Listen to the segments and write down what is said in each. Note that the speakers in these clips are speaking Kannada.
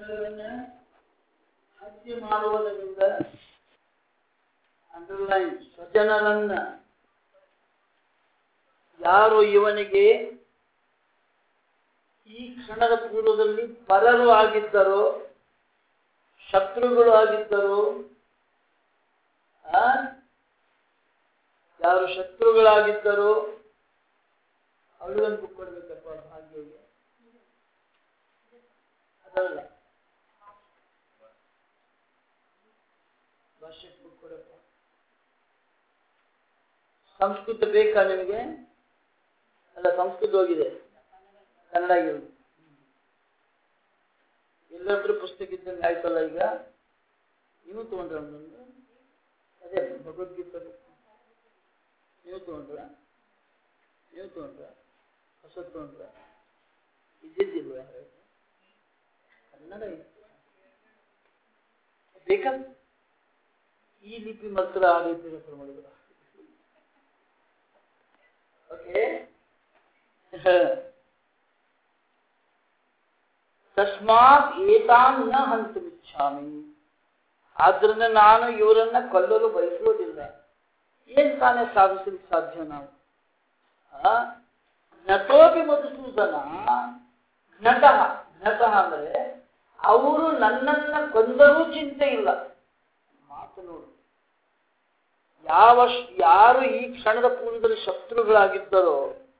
ಜನರನ್ನ ಹತ್ಯೆ ಮಾಡುವುದರಿಂದ ಅಂಡರ್ಲೈನ್ ಸ್ವಜನರನ್ನ ಯಾರು ಇವನಿಗೆ ಈ ಕ್ಷಣದ ಪೂರ್ವದಲ್ಲಿ ಪರರು ಆಗಿದ್ದರೋ ಶತ್ರುಗಳು ಆಗಿದ್ದರು ಯಾರು ಶತ್ರುಗಳಾಗಿದ್ದರು ಅವಳಿಗೊಂದು ಬುಕ್ ಕೊಡ್ಬೇಕಪ್ಪ ಭಾಗ್ಯಗೆ ಅದಲ್ಲ ಭಾಷೆಗೆ ಬುಕ್ ಕೊಡಪ್ಪ ಸಂಸ್ಕೃತ ಬೇಕಾ ನಿಮಗೆ ಅಲ್ಲ ಸಂಸ್ಕೃತ ಹೋಗಿದೆ ಕನ್ನಡ ಆಗಿರೋದು ಎಲ್ಲಾದ್ರೂ ಪುಸ್ತಕ ಇದ್ದಂಗೆ ಆಯ್ತಲ್ಲ ಈಗ ನೀವು ತಗೊಂಡ್ರ ಒಂದೊಂದು ಅದೇ ಭಗವದ್ಗೀತೆ ನೀವು ತಗೊಂಡ್ರ ಹೊಸ ತಗೊಂಡ್ರ ಇದ್ದಿದ್ದಿಲ್ವ ಕನ್ನಡ ಇತ್ತು ಬೇಕಾ ಈ ಲಿಪಿ ಮಾತ್ರ ಆ ರೀತಿ ಹೆಸರು ಮಾಡಿದ್ರ ಓಕೆ ತಸ್ಮಾತ್ ಏತಾನ್ ನ ಹಂತುಮಿಚ್ಛಾಮಿ ಆದ್ರಿಂದ ನಾನು ಇವರನ್ನ ಕೊಲ್ಲಲು ಬಯಸುವುದಿಲ್ಲ ಏನ್ ತಾನೇ ಸಾಧಿಸಲಿಕ್ಕೆ ಸಾಧ್ಯ ನಾವು ನಟೋಪಿ ಮಧುಸೂದನ ಘ್ನತಃ ಅಂದ್ರೆ ಅವರು ನನ್ನನ್ನ ಕೊಂದರೂ ಚಿಂತೆ ಇಲ್ಲ ಮಾತು ನೋಡು ಯಾರು ಈ ಕ್ಷಣದ ಪೂರ್ವದಲ್ಲಿ ಶತ್ರುಗಳಾಗಿದ್ದರೋ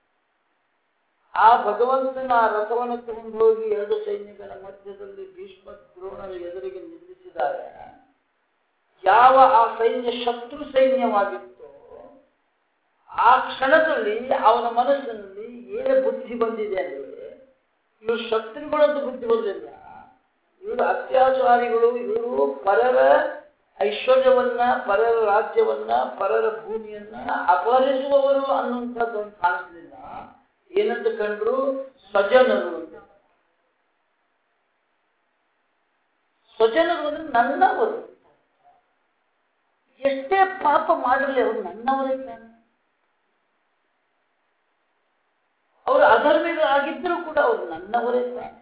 ಆ ಭಗವಂತನ ಆ ರಥವನ್ನು ತಗೊಂಡು ಹೋಗಿ 2 ಸೈನ್ಯಗಳ ಮಧ್ಯದಲ್ಲಿ ಭೀಷ್ಮ ದ್ರೋಣರ ಎದುರಿಗೆ ನಿಲ್ಲಿಸಿದಾಗ ಯಾವ ಆ ಸೈನ್ಯ ಶತ್ರು ಸೈನ್ಯವಾಗಿತ್ತೋ ಆ ಕ್ಷಣದಲ್ಲಿ ಅವನ ಮನಸ್ಸಿನಲ್ಲಿ ಏನು ಬುದ್ಧಿ ಬಂದಿದೆ ಅಂದ್ರೆ ಇವರು ಶತ್ರುಗಳಂತ ಬುದ್ಧಿ ಬರಲಿಲ್ಲ, ಇವರು ಅತ್ಯಾಚಾರಿಗಳು, ಇವರು ಪರರ ಐಶ್ವರ್ಯವನ್ನ, ಪರರ ರಾಜ್ಯವನ್ನ, ಪರರ ಭೂಮಿಯನ್ನ ಅಪಹರಿಸುವವರು ಅನ್ನುವಂಥದ್ದು ಕಾಣಿಸ್ಲಿಲ್ಲ. ಏನಂತ ಕಂಡ್ರು? ಸ್ವಜನರು. ಸ್ವಜನರು ಅಂದ್ರೆ ನನ್ನವರು. ಎಷ್ಟೇ ಪಾಪ ಮಾಡಲಿ ಅವರು ನನ್ನವರೇ ತಾನೆ. ಅವರು ಅಧರ್ಮಿಗಳಾಗಿದ್ದರೂ ಕೂಡ ಅವರು ನನ್ನವರೇ ತಾನೆ.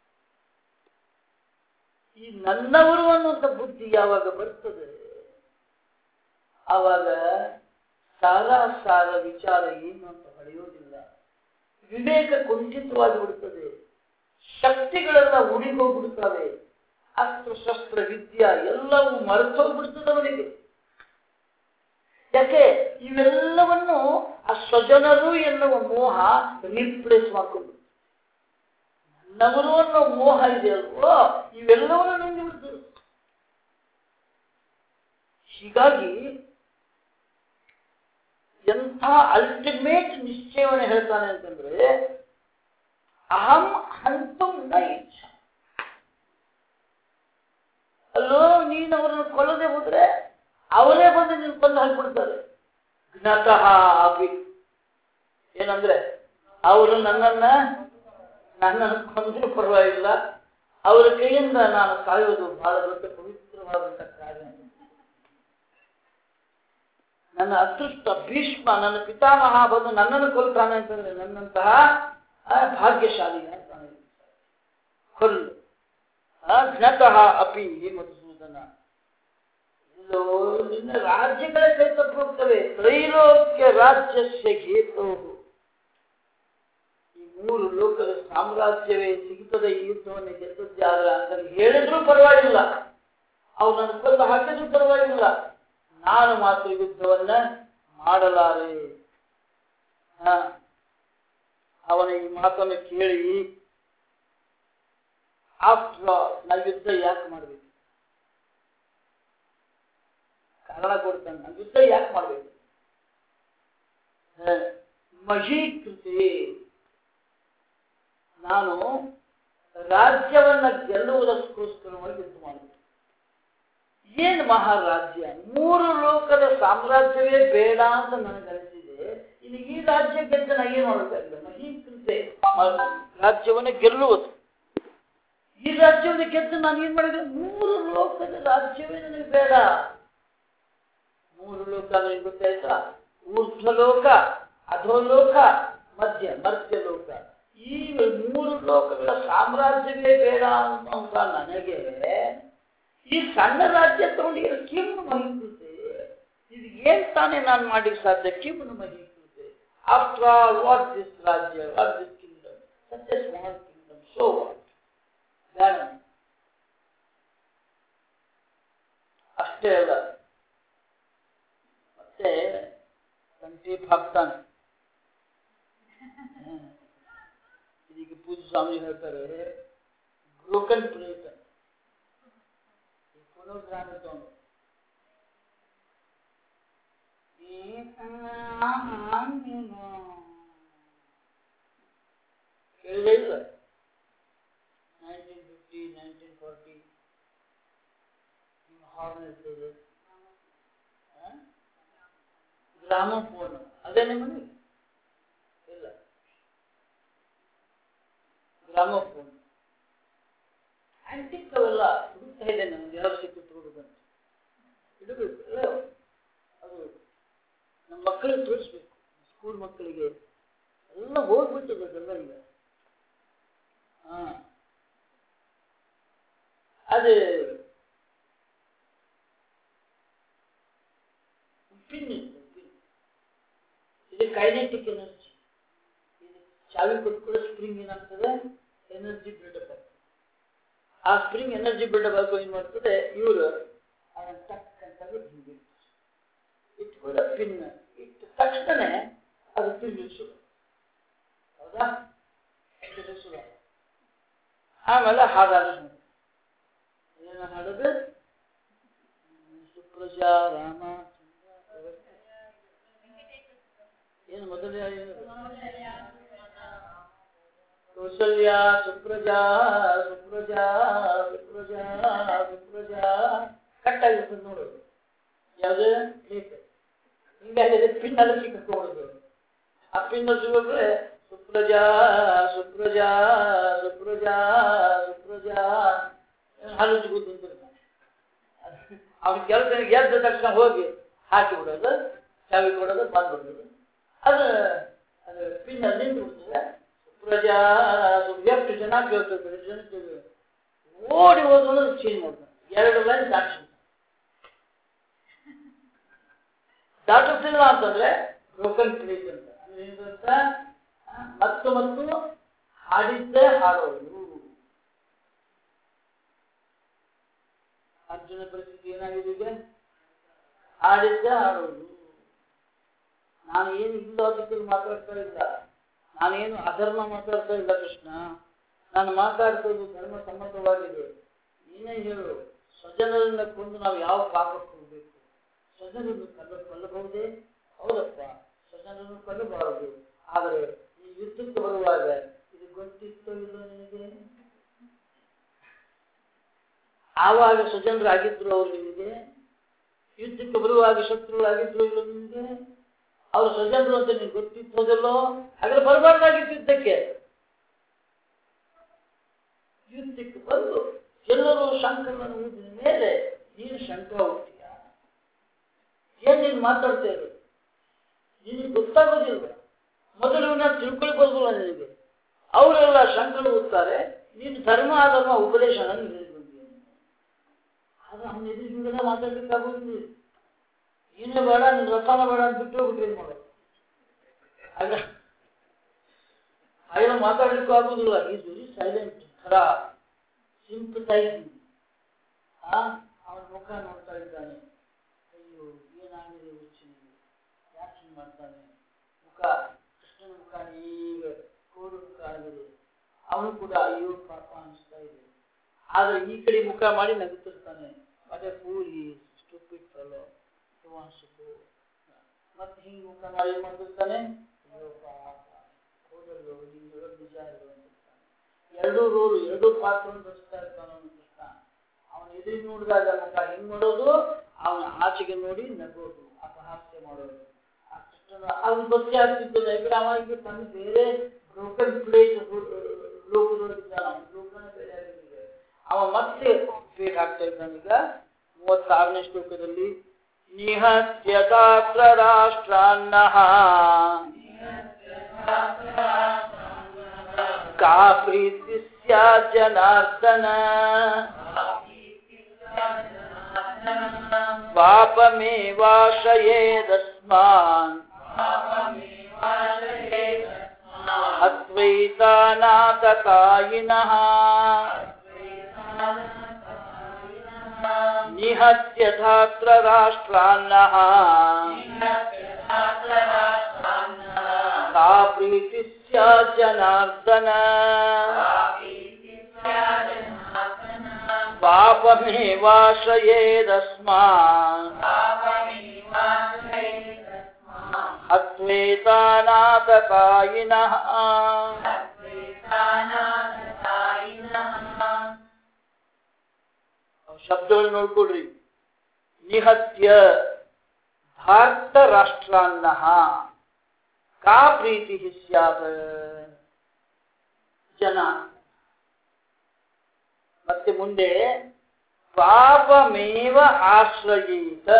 ಈ ನನ್ನವರು ಅನ್ನುವಂಥ ಬುದ್ಧಿ ಯಾವಾಗ ಬರ್ತದೆ ಆವಾಗ ಸಾರ ವಿಚಾರ ಏನು ಅಂತ ಹೊಳೆಯೋದಿಲ್ಲ. ವಿವೇಕ ಕುಂಠಿತವಾಗಿ ಬಿಡುತ್ತದೆ, ಶಕ್ತಿಗಳೆಲ್ಲ ಉಳಿಗೋಗ್ಬಿಡ್ತವೆ, ಅಸ್ತ್ರ ಶಸ್ತ್ರ ವಿದ್ಯಾ ಎಲ್ಲವೂ ಮರೆತೋಗ್ಬಿಡ್ತದೆ ಅವರಿಗೆ. ಯಾಕೆ? ಇವೆಲ್ಲವನ್ನು ಆ ಸ್ವಜನರು ಎನ್ನುವ ಮೋಹ ರಿಪ್ಲೇಸ್ ಮಾಡ್ಕೊಂಡು, ನನ್ನವರು ಅನ್ನೋ ಮೋಹ ಇದೆ ಅಲ್ವೋ, ಇವೆಲ್ಲವನ್ನು ನುಂಗಿ ಬಿಡ್ತದೆ. ಹೀಗಾಗಿ ಎಂಥ ಅಲ್ಟಿಮೇಟ್ ನಿಶ್ಚಯವನ್ನು ಹೇಳ್ತಾನೆ ಅಂತಂದ್ರೆ, ಅಹಂ ಹಂತಂ ನ ಇಚ್ಛ. ಅಲ್ಲೋ ನೀನು ಅವರನ್ನು ಕೊಲ್ಲದೆ ಹೋದ್ರೆ ಅವರೇ ಬಂದು ನೀನು ಕೊಂದು ಹಾಕಿಬಿಡ್ತಾರೆ. ಜ್ಞಾತಃ ಅಪಿ ಏನಂದ್ರೆ ಅವರು ನನ್ನನ್ನು ಕೊಂದರೂ ಪರವಾಗಿಲ್ಲ, ಅವರ ಕೈಯಿಂದ ನಾನು ಸಾಯೋದು ಬಹಳ ದೊಡ್ಡ ಪವಿತ್ರವಾದಂಥ ಕಾರ್ಯ. ನನ್ನ ಅದೃಷ್ಟ ಭೀಷ್ಮ ನನ್ನ ಪಿತಾಮಹ ಬಂದು ನನ್ನನ್ನು ಕೊಲ್ತಾನೆ ಅಂತಂದ್ರೆ ನನ್ನಂತಹ ಭಾಗ್ಯಶಾಲಿ ಅಂತಾನೆ. ಕೊಲ್ಲು ಜ್ಞಾತಃ ಅಪಿ ಮಧುಸೂದನ. ಇಲ್ಲೋ ನಿನ್ನ ರಾಜ್ಯಗಳೇ ಕೈ ತಪ್ಪೋಗ್ತವೆ. ತ್ರೈಲೋಕ್ಯ ರಾಜ್ಯಸ್ಯ ಗೇತೋ, ಈ 3 ಲೋಕದ ಸಾಮ್ರಾಜ್ಯವೇ ಸಿಗುತ್ತದೆ ಈ ಯುದ್ಧವನ್ನು ಗೆದ್ದದ್ಯಾರ ಅಂತ ಹೇಳಿದ್ರೂ ಪರವಾಗಿಲ್ಲ, ಅವ್ರು ನನ್ನ ಕೊಲ್ಲ ಹಾಕಿದ್ರೂ ಪರವಾಗಿಲ್ಲ, ನಾನು ಮಾತ್ರ ಯುದ್ಧವನ್ನ ಮಾಡಲಾರೆ. ಅವನ ಈ ಮಾತನ್ನು ಕೇಳಿ, ಆಫ್ಟರ್ ಆಲ್ ನಾವು ಯುದ್ಧ ಯಾಕೆ ಮಾಡಬೇಕು? ಕಾರಣ ಕೊಡ್ತಾನೆ, ನಾವು ಯುದ್ಧ ಯಾಕೆ ಮಾಡಬೇಕು? ಮಹೀಕೃತಿ, ನಾನು ರಾಜ್ಯವನ್ನ ಗೆಲ್ಲುವುದಕ್ಕೋಸ್ಕರವಾಗಿ ಯುದ್ಧ ಮಾಡಬೇಕು. ಏನು ಮಹಾರಾಜ್ಯ? 3 ಲೋಕದ ಸಾಮ್ರಾಜ್ಯವೇ ಬೇಡ ಅಂತ ನನಗೆ ಅನಿಸಿದೆ. ಇನ್ನು ಈ ರಾಜ್ಯ ಗೆದ್ದ ನಾ ಏನು ಮಾಡಬೇಕಾಗಿದೆ? ಮಹೀಕೃತೆ, ರಾಜ್ಯವನ್ನು ಗೆಲ್ಲುವುದು. ಈ ರಾಜ್ಯವನ್ನು ಗೆದ್ದು ನಾನು ಏನ್ ಮಾಡಿದೆ? 3 ಲೋಕದ ರಾಜ್ಯವೇ ನನಗೆ ಬೇಡ. 3 ಲೋಕ ನನಗೆ ಗೊತ್ತಾಯ್ತಾ? ಊರ್ಧ್ವಲೋಕ, ಅಧೋಲೋಕ, ಮರ್ತ್ಯಲೋಕ. ಈ ಮೂರು ಲೋಕಗಳ ಸಾಮ್ರಾಜ್ಯವೇ ಬೇಡ ಅಂತ ನನಗೆ ಈ ಸಣ್ಣ ರಾಜ್ಯ ತಗೊಂಡು ಕಿಮ್ಮು ಮಹಿಕುತ್ತೆ. ಇದು ಏನ್ ತಾನೇ ನಾನು ಮಾಡ್ಲಿಕ್ಕೆ ಸಾಧ್ಯ? ಕಿಮ್ಮು ಮಹಿಕುತ್ತೆ. ಆಫ್ಟರ್ ಆಲ್ ವಾಟ್ ದಿಸ್ ರಾಜ್ಯ, what this kingdom, such a small kingdom, so what? ಬೇಡ. ಅಷ್ಟೇ ಅಲ್ಲ, ಮತ್ತೆ ಸಂಕೇಪ್ ಹಾಕ್ತಾನೆ. ಇದೀಗ ಪೂಜೆ ಸ್ವಾಮಿ ಹೇಳ್ತಾರೆ ಬ್ರೋಕನ್ ಪ್ಲೇಟ್ ಗ್ರಾಮ ತಗೊಂಡು ಕೇಳಿದೆ ಇಲ್ಲ. 1950 1940 ನಿಮ್ಮ ಹಾರ್ನ್ ಇರ್ತದೆ, ಗ್ರಾಮೋಫೋನ್ ಅದೇ ನಿಮ್ಮನೆ ಇಲ್ಲ. ಗ್ರಾಮೋಫೋನ್ ಆಂಟಿಕ್ ಅವೆಲ್ಲ ಹುಡುಕ್ತಾ ಇದೆ. ನಮ್ಗೆ ಯಾವ ಸಿಕ್ಕಿತ್ತು ಹುಡುಗಂತ ಇಡಬೇಕು. ಅದು ನಮ್ಮ ಮಕ್ಕಳಿಗೆ ತೋರಿಸ್ಬೇಕು, ಸ್ಕೂಲ್ ಮಕ್ಕಳಿಗೆ ಎಲ್ಲ ಹೋಗ್ಬಿಟ್ಟಿದೆ ಅದೆಲ್ಲ ಈಗ. ಅದು ಪಿನ್ ಇದು ಕೈನೆಟಿಕ್ ಎನರ್ಜಿ. ಇದು ಚಾವಿ ಕೊಟ್ಕೊಳ್ಳೋ ಸ್ಪ್ರಿಂಗ್ ಏನಾಗ್ತದೆ, ಎನರ್ಜಿ ಬಿಲ್ಡಪ್ ಆಗ್ತದೆ. ಆ ಸ್ಪ್ರಿಂಗ್ ಎನರ್ಜಿ ಬಿಲ್ಡಪ್ ಆಗೋ ಏನ್ ಮಾಡ್ತದೆ, ಇವರು ಅದನ್ನು ಟಕ್ ಅಂತ ಹಿಂಗೆ ಇಟ್ಕೊಳ್ಳೋ ಪಿನ್ ಇಟ್ಟ ತಕ್ಷಣ ಅದು ತಿರುಗಿಸುದು. ಹೌದಾ? ತಿರುಗಿಸುದ. ಆಮೇಲೆ ಹಾಡಾಡ ಏನು ಹಾಡೋದು? ಸುಪ್ರಜಾ ರಾಮ ಏನು ಮೊದಲೇ ಕೌಸಲ್ಯ ಸುಪ್ರಜಾ ಸುಪ್ರಜಾ ಸುಪ್ರಜಾ ಸುಪ್ರಜಾ ಕಟ್ಟಾಗಿರ್ತದೆ ನೋಡೋದು. ಯಾವ್ದು ಹಿಂಗಾಗಿದೆ, ಪಿನ್ ಅಲ್ಲಿ ಸಿಕ್ಕೋದು. ಆ ಪಿನ್ ಸಿಗೋದ್ರೆ ಸುಪ್ರಜಾ ಸುಪ್ರಜಾ ಸುಪ್ರಜಾ ಸುಪ್ರಜಾ ಹಾಲು ಕೂತಿರ್ತಾನೆ. ಅವ್ನ ಕೆಲಸ ಎದ್ದ ತಕ್ಷಣ ಹೋಗಿ ಹಾಕಿ ಬಿಡೋದು, ಚಾವಿ ಕೊಡೋದು, ಬಂದ್ಬಿಡೋದು. ಅದು ಅದು ಪಿನ್ ಅಲ್ಲಿ ನಿಂತು ಬಿಡ್ತದೆ. ಸುಪ್ರಜಾ ಎಷ್ಟು ಜನ ಕೇಳ್ತಿರ್ತಾರೆ, ಜನ ಓಡಿ ಹೋದ್ರು ಚೇಂಜ್ ಮಾಡ್ತಾರೆ. 2 ಲೈನ್ ದಾಟಿಸಿಲ್ಲ ಅಂತಂದ್ರೆ ಬ್ರೋಕನ್ ಪ್ಲೇಟ್ ಅಂತ. ಏನಂತ ಮತ್ತು ಮತ್ತು ಹಾಡಿದ್ದೇ ಹಾಡೋದು. ಅರ್ಜುನ ಪರಿಸ್ಥಿತಿ ಏನಾಗಿದೆ ಈಗ? ಹಾಡಿದ್ದೇ ಹಾಡೋದು. ನಾನು ಏನು ಇಲ್ಲೋದಕ್ಕೆ ಮಾತಾಡ್ತಾ ಇಲ್ಲ, ನಾನೇನು ಅಧರ್ಮ ಮಾತಾಡ್ತಾ ಇಲ್ಲ ಕೃಷ್ಣ. ನಾನು ಮಾತಾಡ್ತದ್ದು ಧರ್ಮ ಸಮ್ಮತವಾಗಿದೆ. ನೀನೇ ಹೇಳು, ಸ್ವಜನರನ್ನ ಕೊಂದು ನಾವು ಯಾವ ಪಾಪಕ್ಕೆ ಹೋಗ್ಬೇಕು? ಸ್ವಜನರನ್ನು ಕೊಲ್ಲಬಹುದೇ? ಹೌದಪ್ಪ, ಸ್ವಜನರನ್ನು ಕೊಲ್ಲಬಾರದು. ಆದರೆ ಈ ಯುದ್ಧಕ್ಕೆ ಬರುವಾಗ ಇದು ಗೊತ್ತಿತ್ತೋ ಇಲ್ಲೋ ನಿನಗೆ? ಆವಾಗ ಸ್ವಜನರಾಗಿದ್ರು ಅವರು ನಿಮಗೆ, ಯುದ್ಧಕ್ಕೆ ಬರುವಾಗ ಶತ್ರುಗಳಾಗಿದ್ರು ಇಲ್ಲೋ ನಿಮಗೆ? ಅವ್ರು ಸ್ವಜನರು ಅಂತ ನಿಮ್ಗೆ ಗೊತ್ತಿತ್ತೋದಿಲ್ಲೋ? ಹಾಗಾದ್ರೆ ಬರಬಾರ್ದಾಗಿತ್ತು ಯುದ್ಧಕ್ಕೆ. ಯುದ್ಧಕ್ಕೆ ಬಂದು ಎಲ್ಲರೂ ಶಂಕರನ್ನು ಊದಿದ ಮೇಲೆ ನೀನು ಶಂಕ ಹುಟ್ಟಿಯ? ಏನ್ ನೀನು ಮಾತಾಡ್ತಾ ಇರೋದು? ನಿನಗೆ ಗೊತ್ತಾಗೋದಿಲ್ಲ. ಮೊದಲು ನಾನು ತಿಳ್ಕೊಳ್ಬೋದಿಲ್ಲ ನಿನಗೆ. ಅವರೆಲ್ಲ ಶಂಕರ ಊದ್ತಾರೆ, ನೀನು ಧರ್ಮ ಅಧರ್ಮ ಉಪದೇಶನ ಬಂದಿದ್ದೀನಿ. ಆದ್ರೆ ಅವನ ಎದುರು ಮಾತಾಡ್ಲಿಕ್ಕಾಗೋದಿಲ್ಲ. ನೀನೇ ಬೇಡ, ನಿನ್ನ ರಥನ ಬೇಡ ಅಂತ ಬಿಟ್ಟು ಹೋಗ್ಬಿಟ್ರಿ ಮಾಡೋದು. ಆಗ ಮಾತಾಡ್ಲಿಕ್ಕೂ ಆಗುದಿಲ್ಲ. ಈಸ್ ವೆರಿ ಸೈಲೆಂಟ್, ಥರ ಸಿಂಪಥೈಸಿಂಗ್. ಅವನ ಮುಖ ನೋಡ್ತಾ ಇದ್ದಾನೆ. ಅಯ್ಯೋ ಏನಾಗಿದೆ ಹುಚ್ಚಿನಿಗೆ, ಯಾಕೆ ಹಿಂಗೆ ಮಾಡ್ತಾನೆ? ಮುಖ ಕೃಷ್ಣನ ಮುಖ ಈಗ ಕೋಡು ಮುಖ ಆಗಿದೆ. ಅವನು ಕೂಡ ಅಯ್ಯೋ ಪಾಪ ಅನಿಸ್ತಾ ಇದೆ. ಆದ್ರೆ ಈ ಕಡೆ ಮುಖ ಮಾಡಿ ನಗುತ್ತಿರ್ತಾನೆ. ಮತ್ತೆ ಕೂಲಿ ಸ್ಟುಪಿಡ್ ಫೆಲೋ ಮತ್ತೆ ಹಿಂಗೆ ಮುಖ ಮಾಡಿ ಏನ್ ಮಾಡ್ತಿರ್ತಾನೆ? ಅಯ್ಯೋ ಪಾಪ ಹೋದಲ್ಲೋ, ನಿಮ್ಗೆ ಹೇಳೋದು ನಿಜ ಇರೋ ಅಂತಿರ್ತಾನೆ. ಎರಡೂ ರೋಲು, ಎರಡೂ ಪಾತ್ರವನ್ನು ರಚಿಸ್ತಾ ಇರ್ತಾನೆ ಅವನು ಕೃಷ್ಣ. ಅವನು ಎದುರಿಗೆ ನೋಡಿದಾಗ ಮುಖ ಹಿಂಗ್ ಮಾಡೋದು, ಅವನ ಆಚೆಗೆ ನೋಡಿ ನಗೋದು, ಅಪಹಾಸ್ಯ ಮಾಡೋದು. ಆ ಕೃಷ್ಣನ ಅವ್ನು ಗೊತ್ತೇ ಆಗ್ತಿದ್ದಲ್ಲ. ಈಗ ಅವಾಗ ತನ್ನ ಬೇರೆ ಬ್ರೋಕನ್ ಪ್ಲೇಟ್ ಲೋಕದೊಳಗಿದ್ದಾನ. ಅವನ ಲೋಕನ ಬೇರೆ ಆಗಿದ್ರೆ ಅವ ಮತ್ತೆ ಫೇಲ್ ಆಗ್ತಾ ಇದ್ದಾನೀಗ. 36ನೇ ಶ್ಲೋಕದಲ್ಲಿ ನಿಹತ್ಯದಾತ್ರ ರಾಷ್ಟ್ರಾನ್ನಃ का प्रीति स्यात् जनार्दन पापमेवाश्रयेदस्मान् अद्वैतानाथकायिनः निहत्य धात्र राष्ट्रान्नः का प्रीति स्यात् जनार्दन पापमेवाश्रयेदस्मान् अद्वैतानाथकायिनः ಶಬ್ದಗಳು ನೋಡ್ಕೊಡ್ರಿ. ನಿಹತ್ಯ ಭಾರತ ರಾಷ್ಟ್ರಾನ್ನಃ ಕಾ ಪ್ರೀತಿ ಸ್ಯಾತ್ ಜನ. ಮತ್ತೆ ಮುಂದೆ ಪಾಪಮೇವ ಆಶ್ರಯೇತ,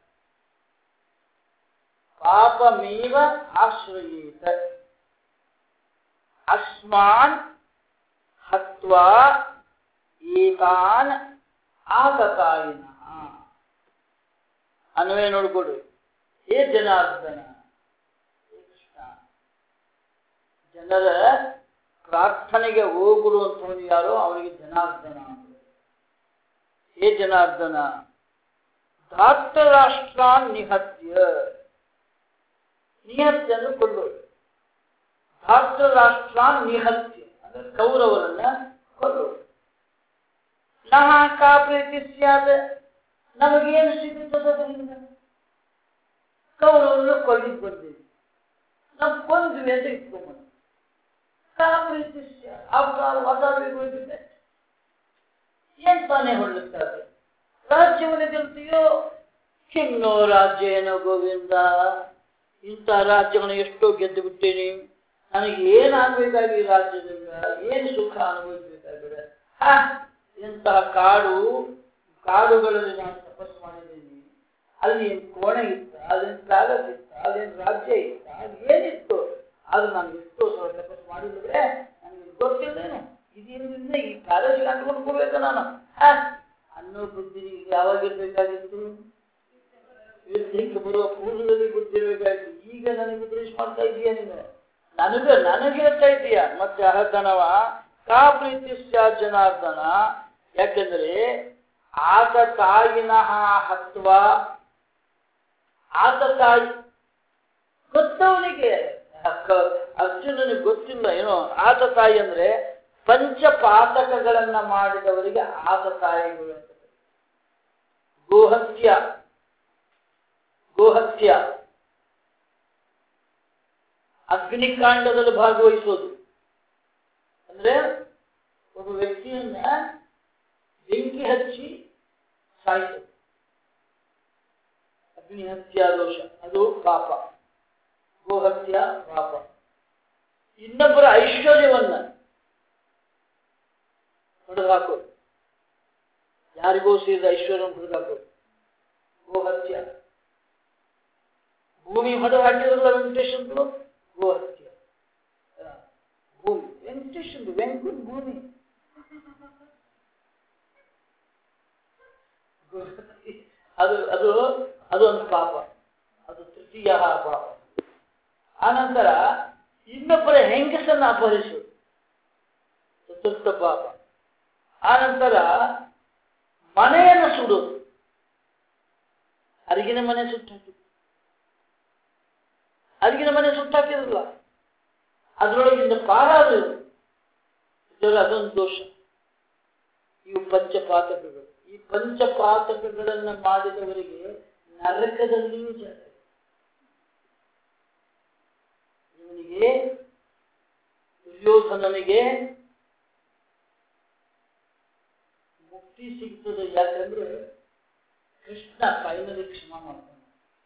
ಪಾಪಮೇವ ಆಶ್ರಯೇತ ಅಸ್ಮಾನ್ ಹತ್ವಾ ಏತಾನ್ ಆತತಾಯಿನಃ. ಅನ್ವಯ ನೋಡ್ಕೊಡ್ರಿ. ಹೇ ಜನಾರ್ದನ, ಹೇ ಕೃಷ್ಣ, ಜನರ ಪ್ರಾರ್ಥನೆಗೆ ಹೋಗುರು ಅಂತ ಯಾರೋ ಅವರಿಗೆ ಜನಾರ್ದನ. ಹೇ ಜನಾರ್ದನ, ಧಾತ್ರ ರಾಷ್ಟ್ರಾನ್ ನಿಹತ್ಯ, ನಿಹತ್ಯ ಅಂದ್ರೆ ಕೊಲ್ಲೋದು. ಧಾತ್ರ ರಾಷ್ಟ್ರಾನ್ ನಿಹತ್ಯ ಅಂದ್ರೆ ಕೌರವರನ್ನ ಕೊಲ್ಲೋದು. ನಹ ಕಾ ಪ್ರೀತಿ ಸ್ಯಾತ್, ನಮಗೇನು ಸಿಗುತ್ತದೆ ಅದರಿಂದ? ಕೌರವರನ್ನು ಕೊಲ್ಲಿಗೆ ಬಂದಿವಿ, ನಾವು ಕೊಂದ್ವಿ ಅಂತ ಇಟ್ಕೊಂಬಂದು. ಕಾ ಪ್ರೀತಿ ಸ್ಯಾತ್, ವಾತಾವರಣ ಏನ್ ತಾನೇ ಹೊರಡುತ್ತಾರೆ? ರಾಜ್ಯವನ್ನು ಗೆಲ್ತೀಯೋ? ಕಿನ್ನೋ ರಾಜ್ಯ ಏನೋ ಗೋವಿಂದ, ಇಂಥ ರಾಜ್ಯಗಳನ್ನು ಎಷ್ಟೋ ಗೆದ್ದು ಬಿಟ್ಟೇನಿ, ನನಗೆ ಏನಾಗಬೇಕಾಗಿ ರಾಜ್ಯದಿಂದ, ಏನು ಸುಖ ಅನುಭವಿಸಬೇಕಾಗಿದೆ? ಇಂತಹ ಕಾಡುಗಳಲ್ಲಿ ನಾನು ತಪಸ್ಸು ಮಾಡಿದ್ದೀನಿ, ಅಲ್ಲಿ ಕೋಣೆ ಇತ್ತ, ಅಲ್ಲೇನು ಪ್ಯಾಲೇಸ್ ಇತ್ತ, ಅಲ್ಲೇನು ರಾಜ್ಯ ಇತ್ತ, ಅಲ್ಲಿ ಏನಿತ್ತು? ಆದ್ರೆ ನಾನು ಎಷ್ಟೋ ಸಲ ತಪಸ್ಸು ಮಾಡಿದ್ರೆ ನನಗೆ ಗೊತ್ತಿಲ್ಲದೇನು ಇದರಿಂದ ಈ ಪ್ಯಾಲೇಸ್ಗೆ ಅಂಟ್ಕೊಂಡು ಹೋಗ್ಬೇಕ ನಾನು ಅನ್ನೋ ಬುದ್ಧಿ ಯಾವಾಗಿರ್ಬೇಕಾಗಿತ್ತು? ಯುದ್ಧಕ್ಕೆ ಬರುವ ಪೂರ್ವದಲ್ಲಿ ಬುದ್ಧಿರ್ಬೇಕಾಗಿತ್ತು. ಈಗ ನನಗೆ ಉಪದೇಶ ಮಾಡ್ತಾ ಇದೀಯ ನೀನು, ನನಗೆ ಹೇಳ್ತಾ ಇದೀಯ. ಮತ್ತೆ ಅಹತನವ ಕಾ ಪ್ರೀತಿ ಸ್ಯಾತ್ ಜನಾರ್ದನ, ಯಾಕೆಂದ್ರೆ ಆತ ತಾಯಿನಃ ಹತ್ವ, ಆತ ತಾಯಿ ಗೊತ್ತವನಿಗೆ, ಅರ್ಜುನನಿಗೆ ಗೊತ್ತಿಲ್ಲ ಏನೋ. ಆತ ತಾಯಿ ಅಂದ್ರೆ ಪಂಚಪಾತಕಗಳನ್ನ ಮಾಡಿದವರಿಗೆ ಆತ ತಾಯಿಗಳು ಅಂತ. ಗೋಹತ್ಯ, ಗೋಹತ್ಯ, ಅಗ್ನಿಕಾಂಡದಲ್ಲಿ ಭಾಗವಹಿಸೋದು ಅಂದ್ರೆ ಒಬ್ಬ ವ್ಯಕ್ತಿಯನ್ನ ಬೆಂಕಿ ಹಚ್ಚಿ ಸಾಯಿಸೋದು, ಅಗ್ನಿ ಹತ್ಯಾ ದೋಷ, ಅದು ಪಾಪ. ಗೋಹತ್ಯ ಪಾಪ. ಇನ್ನೊಬ್ಬರ ಐಶ್ವರ್ಯವನ್ನ ಹೊಡೆದು ಹಾಕೋದು, ಯಾರಿಗೋ ಸೇರಿದ ಐಶ್ವರ್ಯ ಹೊಡೆದು ಹಾಕೋದು ಗೋಹತ್ಯ. ಭೂಮಿ ಹೊಡೆದು ಹಾಕಿದ್ರಲ್ಲ ವೆಂಕಟೇಶನ್ರು, ಗೋಹತ್ಯ. ಭೂಮಿ ವೆಂಕಟೇಶನ್ ವೆಂಕಟ ಭೂಮಿ ಅದು ಅದು ಅದು ಒಂದು ಪಾಪ, ಅದು ತೃತೀಯ ಪಾಪ. ಆನಂತರ ಇನ್ನೊಬ್ಬರ ಹೆಂಗಸನ್ನ ಅಪಹರಿಸುವುದು ಚತುರ್ಥ ಪಾಪ. ಆನಂತರ ಮನೆಯನ್ನು ಸುಡುವುದು, ಅರಿಗಿನ ಮನೆ ಸುಟ್ಟಾಕಿದ್ರು, ಅರಿಗಿನ ಮನೆ ಸುಟ್ಟಾಕಿರಲ್ಲ, ಅದರೊಳಗಿಂದ ಪಾರಾದರು, ಅದೊಂದು ದೋಷ. ಇವು ಪಂಚಪಾತಕಗಳು. ಈ ಪಂಚಪಾತಕಗಳನ್ನ ಮಾಡಿದವರಿಗೆ ನರಕದಲ್ಲಿಯೂ ಜಾಗ. ಇವನಿಗೆ ದುರ್ಯೋಧನನಿಗೆ ಮುಕ್ತಿ ಸಿಗ್ತದೆ. ಯಾಕಂದ್ರೆ ಕೃಷ್ಣ ಫೈನಲಿ ಕ್ಷಮಾ ಮಾಡ್ತಾನೆ.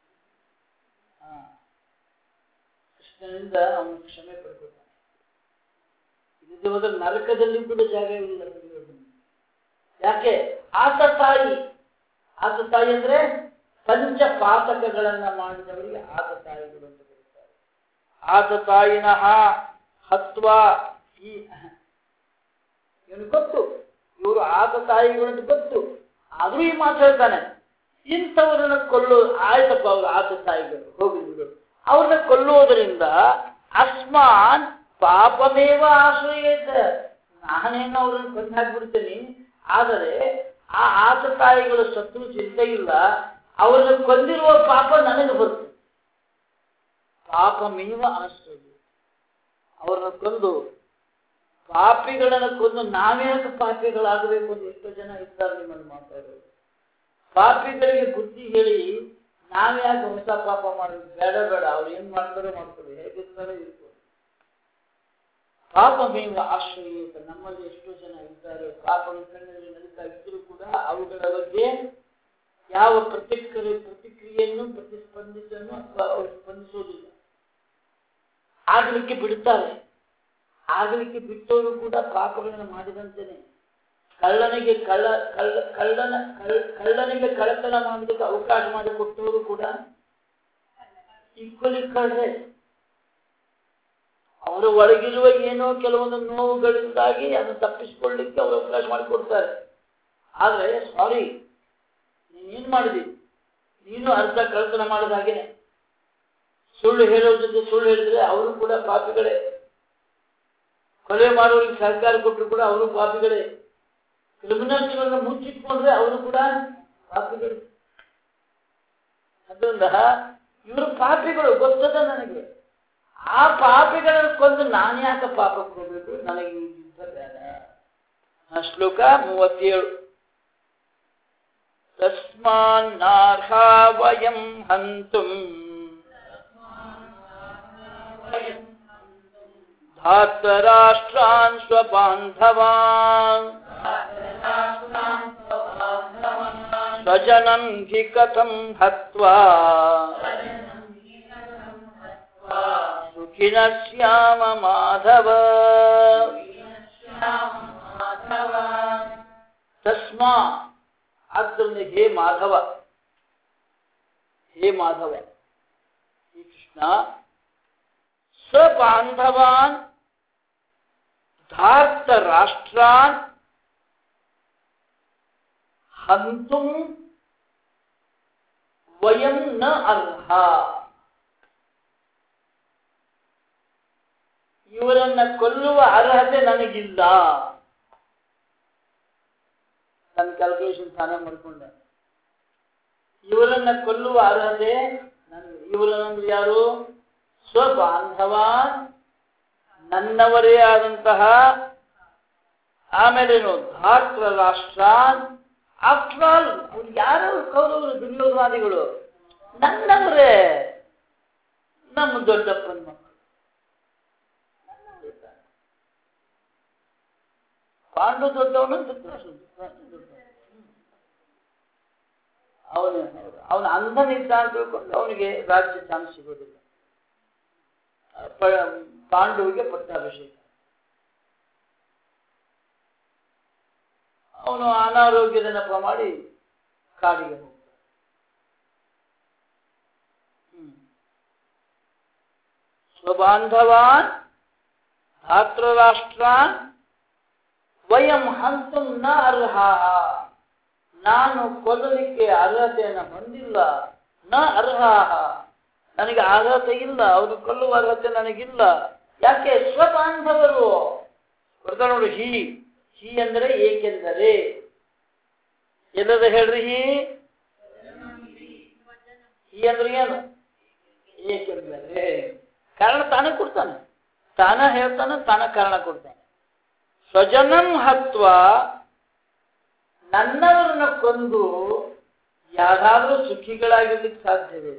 ಕೃಷ್ಣನಿಂದ ಅವನು ಕ್ಷಮೆ ಪಡ್ಕೊತಾನೆ. ಇದು ಹೋದ್ರೆ ನರಕದಲ್ಲಿ ಕೂಡ ಜಾಗ ಇಲ್ಲ ದುರ್ಯೋಧನ. ಯಾಕೆ? ಆತ ತಾಯಿ. ಆತ ತಾಯಿ ಅಂದ್ರೆ ಪಂಚಪಾತಕಗಳನ್ನ ಮಾಡಿದವರಿಗೆ ಆತ ತಾಯಿಗಳು ಅಂತ ಕರೀತಾರೆ. ಆತ ತಾಯಿನಃ ಹತ್ವಾ ಈ ಇವನು ಗೊತ್ತು, ಇವರು ಆತ ತಾಯಿಗಳಂತ ಗೊತ್ತು, ಆದ್ರೂ ಈ ಮಾತು ಹೇಳ್ತಾನೆ. ಇಂಥವ್ರನ್ನ ಕೊಲ್ಲೋದು ಆಯ್ತಪ್ಪ, ಅವರು ಆತ ತಾಯಿಗಳು ಹೋಗಿ ಬಿಡು, ಅವ್ರನ್ನ ಕೊಲ್ಲುವುದರಿಂದ ಅಸ್ಮಾನ್ ಪಾಪಮೇವ ಆಶ್ರಯೇತ, ನಾನೇನು ಅವ್ರನ್ನ ಕೊಂದು ಹಾಕ್ಬಿಡ್ತೇನೆ, ಆದರೆ ಆ ಆತ ತಾಯಿಗಳು ಸತ್ರು ಚಿಂತೆ ಇಲ್ಲ, ಅವ್ರನ್ನ ಕೊಂದಿರುವ ಪಾಪ ನನಗೆ ಬರುತ್ತೆ. ಪಾಪಮೇವ ಆಶ್ರಯ, ಅವ್ರನ್ನ ಕೊಂದು ಪಾಪಿಗಳನ್ನು ಕೊಂದು ನಾವ್ಯಾಕೆ ಪಾಪಿಗಳಾಗಬೇಕು ಅಂತ ಎಷ್ಟೋ ಜನ ಇದ್ದಾರೆ ನಿಮ್ಮನ್ನು ಮಾತಾಡೋದು. ಪಾಪಿಗಳಿಗೆ ಬುದ್ಧಿ ಹೇಳಿ ನಾವ್ಯಾಕೆ ಹೊಸ ಪಾಪ ಮಾಡಬೇಕು, ಬೇಡ ಬೇಡ, ಅವ್ರು ಏನ್ ಮಾಡ್ತಾರೋ ಮಾಡ್ತಾರೆ, ಹೇಗಿರ್ತಾರೋ ಇರ್ಬೋದು. ಪಾಪಮೇವ ಆಶ್ರಯ, ನಮ್ಮಲ್ಲಿ ಎಷ್ಟೋ ಜನ ಇದ್ದಾರೆ ಪಾಪಗಳ ಕಣ್ಣಲ್ಲಿ ನಡೀತಾ ಇದ್ರೂ ಕೂಡ ಅವುಗಳ ಬಗ್ಗೆ ಯಾವ ಪ್ರತಿಕ್ರಿಯೆಯನ್ನು ಪ್ರತಿಸ್ಪಂದಿಸನ್ನು ಅಥವಾ ಅವರು ಸ್ಪಂದಿಸೋದಿಲ್ಲ, ಆಗಲಿಕ್ಕೆ ಬಿಡುತ್ತಾರೆ. ಆಗಲಿಕ್ಕೆ ಬಿಟ್ಟವರು ಕೂಡ ಪಾಪಗಳನ್ನು ಮಾಡಿದಂತೆಯೇ. ಕಳ್ಳನಿಗೆ ಕಳ್ಳತನ ಮಾಡೋದಕ್ಕೆ ಅವಕಾಶ ಮಾಡಿಕೊಟ್ಟವರು ಕೂಡ ಈಕ್ವಲಿ ಕಳ್ಳರೆ. ಅವರ ಒಳಗಿರುವ ಏನೋ ಕೆಲವೊಂದು ನೋವುಗಳಿಂದಾಗಿ ಅದನ್ನು ತಪ್ಪಿಸಿಕೊಳ್ಳಲಿಕ್ಕೆ ಅವರು ಅವಕಾಶ ಮಾಡಿಕೊಡ್ತಾರೆ. ಆದರೆ ಸಾರಿ, ನೀನೇನ್ ಮಾಡಿದಿ, ನೀನು ಅರ್ಧ ಕಳ್ಳತನ ಮಾಡಿದ ಹಾಗೇನೆ. ಸುಳ್ಳು ಹೇಳೋ ಜೊತೆ ಸುಳ್ಳು ಹೇಳಿದ್ರೆ ಅವರು ಕೂಡ ಪಾಪಿಗಳೇ. ಕೊಲೆ ಮಾಡೋರಿಗೆ ಸಹಕಾರ ಕೊಟ್ಟರು ಕೂಡ ಅವರು ಪಾಪಿಗಳೇ. ಕ್ರಿಮಿನಲ್ಸ್ಗಳನ್ನ ಮುಚ್ಚಿಟ್ಕೊಂಡ್ರೆ ಅವರು ಕೂಡ ಪಾಪಿಗಳೇ. ಅದರಿಂದ ಇವರು ಪಾಪಿಗಳು ಗೊತ್ತದ ನನಗೆ. ಆ ಪಾಪಿಗಳನ್ನು ಕೊಂದು ನಾನು ಯಾಕೆ ಪಾಪಕ್ಕೆ ಹೋಗ್ಬೇಕು, ನನಗೆ ಈ ಯುದ್ಧ ಬೇಡ. ಶ್ಲೋಕ 37. ತಸ್ಮಾನ್ನಾರ್ಹಾ ವಯಂ ಹಂತುಂ ಧಾರ್ತರಾಷ್ಟ್ರಾನ್ ಸ್ವಬಾಂಧವಾನ್ ಸ್ವಜನಂ ಹಿ ಕಥಂ ಹತ್ವಾ ಸುಖಿನಃ ಸ್ಯಾಮ ಮಾಧವ. ತಸ್ಮಾ, ಆದ್ದರಿಂದ ಹೇ ಮಾಧವ, ಹೇ ಮಾಧವ, ಹೇ ಕೃಷ್ಣ, ಸ್ವಬಾಂಧವಾನ್ ಧಾರ್ತ ರಾಷ್ಟ್ರಾನ್ ಹಂತುಂ ವಯಂ ನ ಅರ್ಹ. ಇವರನ್ನ ಕೊಲ್ಲುವ ಅರ್ಹತೆ ನನಗಿಲ್ಲ. ನನ್ನ ಕ್ಯಾಲ್ಕುಲೇಷನ್ ತಾನೇ ಮಾಡ್ಕೊಂಡೆ. ಇವರನ್ನ ಕೊಲ್ಲುವ ಅರ್ಹತೆ ನನಗೆ. ಇವರನ್ನಂದ್ರೆ ಯಾರು? ಸ್ವಬಾಂಧವಾನ್, ನನ್ನವರೇ ಆದಂತಹ. ಆಮೇಲೇನು? ಧಾರ್ತ ರಾಷ್ಟ್ರಾನ್. ಆಫ್ಟರ್ ಆಲ್ ಅವ್ರು ಯಾರು? ಕೌರವರು, ದುರ್ಯೋಧನಾದಿಗಳು ನನ್ನವರೇ, ನಮ್ಮ ದೊಡ್ಡಪ್ಪನ ಮಕ್ಕಳು. ಪಾಂಡು ದೊಡ್ಡವನು, ಅವನ ಅಂಧನಿದ್ದ ಅಂತ ತಿಳ್ಕೊಂಡು ಅವನಿಗೆ ರಾಜ್ಯ ಚಾನ್ಸ್ ಸಿಗೋದಿಲ್ಲ. ಪಾಂಡುವಿಗೆ ಪಟ್ಟಾಭಿಷೇಕ. ಅವನು ಅನಾರೋಗ್ಯದ ನೆಪ ಮಾಡಿ ಕಾಡಿಗೆ ಹೋಗ್ತಾನೆ. ಸ್ವಬಾಂಧವಾನ್ ಧಾತೃರಾಷ್ಟ್ರಾನ್ ವಯಂ ಹಂತುಂ ನ ಅರ್ಹ. ನಾನು ಕೊಲ್ಲಲಿಕ್ಕೆ ಅರ್ಹತೆಯನ್ನು ಹೊಂದಿಲ್ಲ. ನ ಅರ್ಹ, ನನಗೆ ಅರ್ಹತೆ ಇಲ್ಲ. ಅವನು ಕೊಲ್ಲುವ ಅರ್ಹತೆ ನನಗಿಲ್ಲ. ಯಾಕೆ? ಸ್ವಬಾಂಧವರು ಬರ್ತಾರ ನೋಡಿ. ಹಿ ಅಂದರೆ ಏಕೆಂದರೆ. ಎಲ್ಲದ ಹೇಳ್ರಿ ಹಿ ಅಂದ್ರೆ ಏನು? ಏಕೆಂದರೆ. ಕಾರಣ ತಾನೇ ಕೊಡ್ತಾನೆ, ತಾನ ಹೇಳ್ತಾನೆ, ತಾನ ಕಾರಣ ಕೊಡ್ತಾನೆ. ಸ್ವಜನಂ ಹತ್ವ, ನನ್ನವರನ್ನ ಕೊಂದು ಯಾರಾದರೂ ಸುಖಿಗಳಾಗಿರ್ಲಿಕ್ಕೆ ಸಾಧ್ಯವೇ?